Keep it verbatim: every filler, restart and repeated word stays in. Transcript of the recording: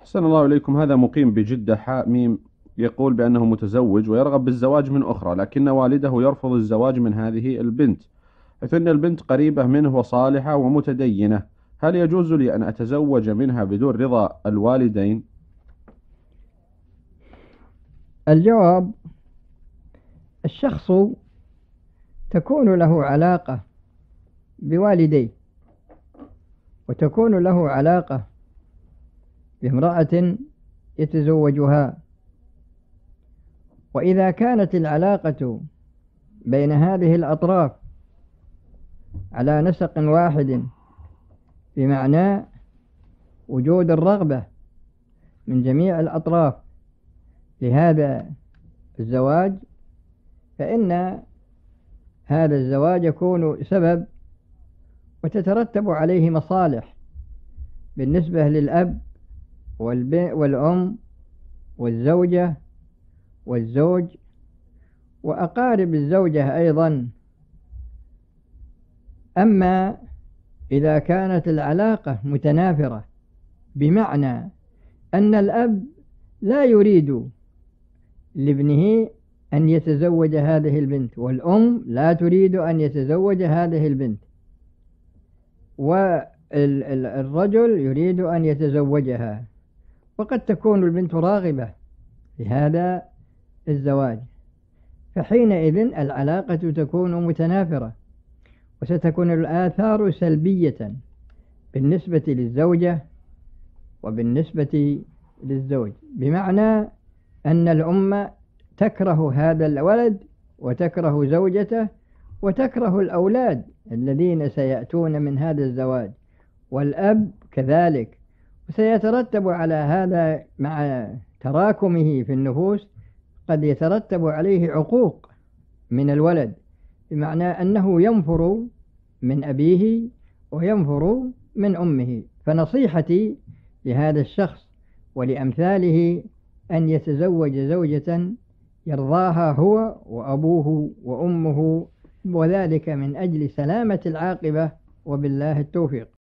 أحسن الله إليكم. هذا مقيم بجدة حاء ميم، يقول بأنه متزوج ويرغب بالزواج من أخرى، لكن والده يرفض الزواج من هذه البنت، حيث أن البنت قريبة منه وصالحة ومتدينة. هل يجوز لي أن أتزوج منها بدون رضا الوالدين؟ الجواب: الشخص تكون له علاقة بوالديه، وتكون له علاقة بامرأة يتزوجها، وإذا كانت العلاقة بين هذه الأطراف على نسق واحد، بمعنى وجود الرغبة من جميع الأطراف لهذا الزواج، فإن هذا الزواج يكون سبب وتترتب عليه مصالح بالنسبة للأب والأم والزوجة والزوج وأقارب الزوجة أيضا. أما إذا كانت العلاقة متنافرة، بمعنى أن الأب لا يريد لابنه أن يتزوج هذه البنت، والأم لا تريد أن يتزوج هذه البنت، والرجل يريد أن يتزوجها، وقد تكون البنت راغبة في هذا الزواج، فحينئذ العلاقة تكون متنافرة، وستكون الآثار سلبية بالنسبة للزوجة وبالنسبة للزوج، بمعنى أن الأم تكره هذا الولد وتكره زوجته وتكره الأولاد الذين سيأتون من هذا الزواج، والأب كذلك، وسيترتب على هذا مع تراكمه في النفوس قد يترتب عليه عقوق من الولد، بمعنى أنه ينفر من أبيه وينفر من أمه. فنصيحتي لهذا الشخص ولأمثاله أن يتزوج زوجة يرضاها هو وأبوه وأمه، وذلك من أجل سلامة العاقبة، وبالله التوفيق.